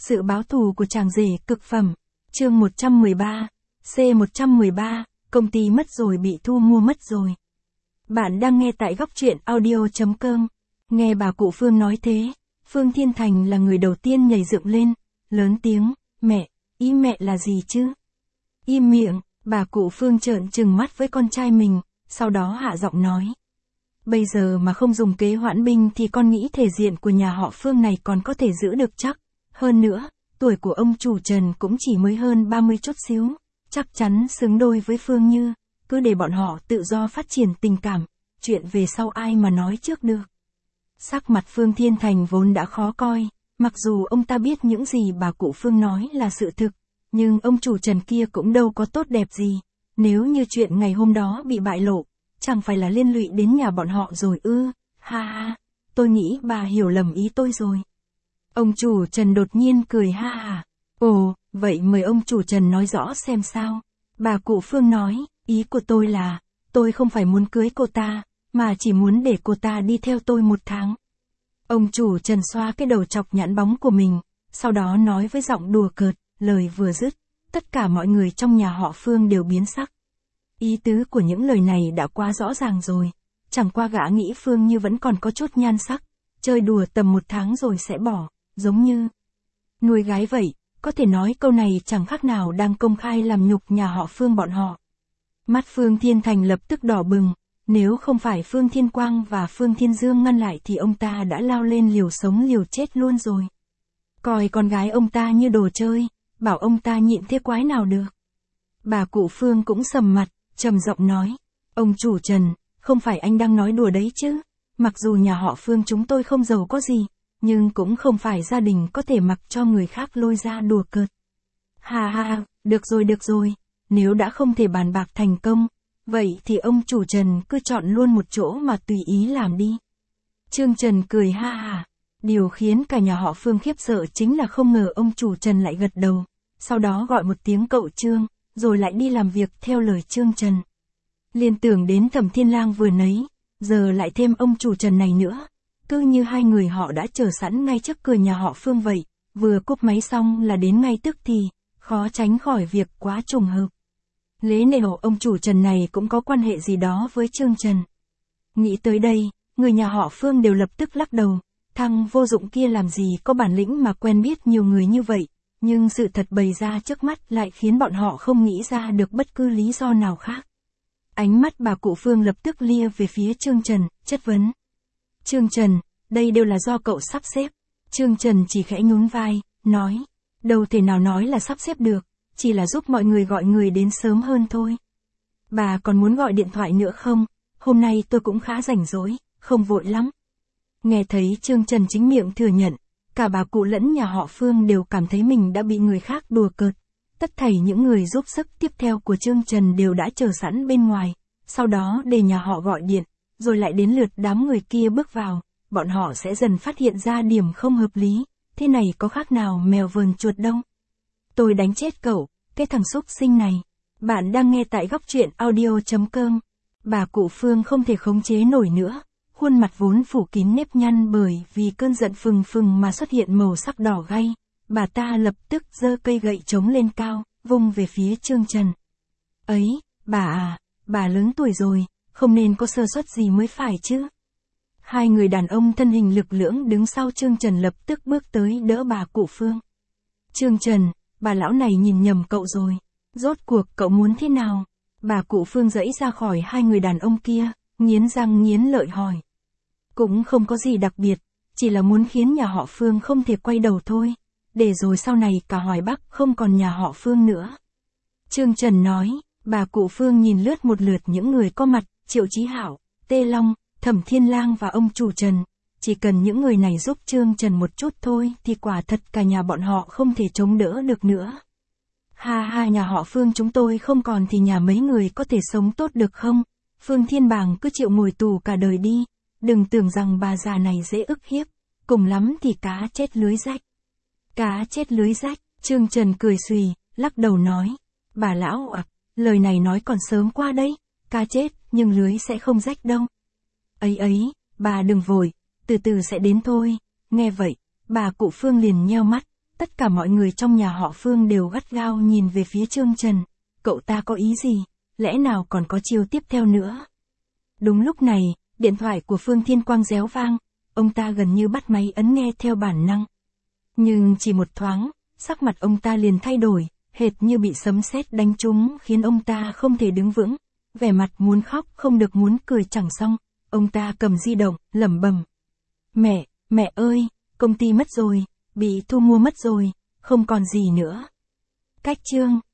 Sự báo thù của chàng rể cực phẩm. Chương 113. C113, công ty mất rồi bị thu mua mất rồi. Bạn đang nghe tại góc truyện audio.com. Nghe bà cụ Phương nói thế, Phương Thiên Thành là người đầu tiên nhảy dựng lên, lớn tiếng, mẹ, ý mẹ là gì chứ? Im miệng, bà cụ Phương trợn trừng mắt với con trai mình, sau đó hạ giọng nói. Bây giờ mà không dùng kế hoãn binh thì con nghĩ thể diện của nhà họ Phương này còn có thể giữ được chắc. Hơn nữa, tuổi của ông chủ Trần cũng chỉ mới hơn 30 chút xíu, chắc chắn xứng đôi với Phương Như, cứ để bọn họ tự do phát triển tình cảm, chuyện về sau ai mà nói trước được. Sắc mặt Phương Thiên Thành vốn đã khó coi, mặc dù ông ta biết những gì bà cụ Phương nói là sự thực, nhưng ông chủ Trần kia cũng đâu có tốt đẹp gì, nếu như chuyện ngày hôm đó bị bại lộ, chẳng phải là liên lụy đến nhà bọn họ rồi ư, ha ha, tôi nghĩ bà hiểu lầm ý tôi rồi. Ông chủ Trần đột nhiên cười ha ha. Ồ, vậy mời ông chủ Trần nói rõ xem sao. Bà cụ Phương nói, ý của tôi là, tôi không phải muốn cưới cô ta, mà chỉ muốn để cô ta đi theo tôi 1 tháng. Ông chủ Trần xoa cái đầu chọc nhẵn bóng của mình, sau đó nói với giọng đùa cợt, lời vừa dứt, tất cả mọi người trong nhà họ Phương đều biến sắc. Ý tứ của những lời này đã quá rõ ràng rồi, chẳng qua gã nghĩ Phương Như vẫn còn có chút nhan sắc, chơi đùa tầm 1 tháng rồi sẽ bỏ, giống như nuôi gái vậy, có thể nói câu này chẳng khác nào đang công khai làm nhục nhà họ Phương bọn họ. Mắt Phương Thiên Thành lập tức đỏ bừng, nếu không phải Phương Thiên Quang và Phương Thiên Dương ngăn lại thì ông ta đã lao lên liều sống liều chết luôn rồi. Coi con gái ông ta như đồ chơi, bảo ông ta nhịn thế quái nào được. Bà cụ Phương cũng sầm mặt, trầm giọng nói, ông chủ Trần, không phải anh đang nói đùa đấy chứ, mặc dù nhà họ Phương chúng tôi không giàu có gì, nhưng cũng không phải gia đình có thể mặc cho người khác lôi ra đùa cợt. Ha ha, được rồi, nếu đã không thể bàn bạc thành công, vậy thì ông chủ Trần cứ chọn luôn một chỗ mà tùy ý làm đi. Trương Trần cười ha ha, điều khiến cả nhà họ Phương khiếp sợ chính là không ngờ ông chủ Trần lại gật đầu, sau đó gọi một tiếng cậu Trương, rồi lại đi làm việc theo lời Trương Trần. Liên tưởng đến Thẩm Thiên Lang vừa nấy, giờ lại thêm ông chủ Trần này nữa. Cứ như hai người họ đã chờ sẵn ngay trước cửa nhà họ Phương vậy, vừa cúp máy xong là đến ngay tức thì, khó tránh khỏi việc quá trùng hợp. Lẽ nào ông chủ Trần này cũng có quan hệ gì đó với Trương Trần. Nghĩ tới đây, người nhà họ Phương đều lập tức lắc đầu, thằng vô dụng kia làm gì có bản lĩnh mà quen biết nhiều người như vậy, nhưng sự thật bày ra trước mắt lại khiến bọn họ không nghĩ ra được bất cứ lý do nào khác. Ánh mắt bà cụ Phương lập tức lia về phía Trương Trần, chất vấn. Trương Trần, đây đều là do cậu sắp xếp. Trương Trần chỉ khẽ nhún vai, nói, đâu thể nào nói là sắp xếp được, chỉ là giúp mọi người gọi người đến sớm hơn thôi. Bà còn muốn gọi điện thoại nữa không? Hôm nay tôi cũng khá rảnh rỗi, không vội lắm. Nghe thấy Trương Trần chính miệng thừa nhận, cả bà cụ lẫn nhà họ Phương đều cảm thấy mình đã bị người khác đùa cợt. Tất thảy những người giúp sức tiếp theo của Trương Trần đều đã chờ sẵn bên ngoài, sau đó để nhà họ gọi điện, rồi lại đến lượt đám người kia bước vào, bọn họ sẽ dần phát hiện ra điểm không hợp lý, thế này có khác nào mèo vờn chuột đâu. Tôi đánh chết cậu, cái thằng súc sinh này. Bạn đang nghe tại góc truyện audio.com. Bà cụ Phương không thể khống chế nổi nữa, khuôn mặt vốn phủ kín nếp nhăn bởi vì cơn giận phừng phừng mà xuất hiện màu sắc đỏ gay. Bà ta lập tức giơ cây gậy trống lên cao, vung về phía Trương Trần. Ấy, bà à, bà lớn tuổi rồi, không nên có sơ suất gì mới phải chứ. Hai người đàn ông thân hình lực lưỡng đứng sau Trương Trần lập tức bước tới đỡ bà cụ Phương. Trương Trần, bà lão này nhìn nhầm cậu rồi, rốt cuộc cậu muốn thế nào? Bà cụ Phương giãy ra khỏi hai người đàn ông kia, nghiến răng nghiến lợi hỏi. Cũng không có gì đặc biệt, chỉ là muốn khiến nhà họ Phương không thể quay đầu thôi, để rồi sau này cả Hoài Bắc không còn nhà họ Phương nữa. Trương Trần nói, bà cụ Phương nhìn lướt một lượt những người có mặt, Triệu Chí Hảo, Tê Long, Thẩm Thiên Lang và ông chủ Trần. Chỉ cần những người này giúp Trương Trần một chút thôi thì quả thật cả nhà bọn họ không thể chống đỡ được nữa. Ha ha, nhà họ Phương chúng tôi không còn thì nhà mấy người có thể sống tốt được không? Phương Thiên Bàng cứ chịu ngồi tù cả đời đi, đừng tưởng rằng bà già này dễ ức hiếp, cùng lắm thì cá chết lưới rách. Cá chết lưới rách, Trương Trần cười xùy, lắc đầu nói, bà lão ạ, lời này nói còn sớm qua đấy, cá chết nhưng lưới sẽ không rách đâu. Ấy, bà đừng vội, từ từ sẽ đến thôi. Nghe vậy, bà cụ Phương liền nheo mắt, Tất cả mọi người trong nhà họ Phương đều gắt gao nhìn về phía Trương Trần. Cậu ta có ý gì? Lẽ nào còn có chiêu tiếp theo nữa? Đúng lúc này, điện thoại của Phương Thiên Quang réo vang. Ông ta gần như bắt máy ấn nghe theo bản năng. Nhưng chỉ một thoáng, sắc mặt ông ta liền thay đổi, hệt như bị sấm sét đánh trúng khiến ông ta không thể đứng vững. Vẻ mặt muốn khóc không được muốn cười chẳng xong. Ông ta cầm di động, lẩm bẩm. Mẹ ơi, công ty mất rồi, bị thu mua mất rồi, không còn gì nữa. Cách chương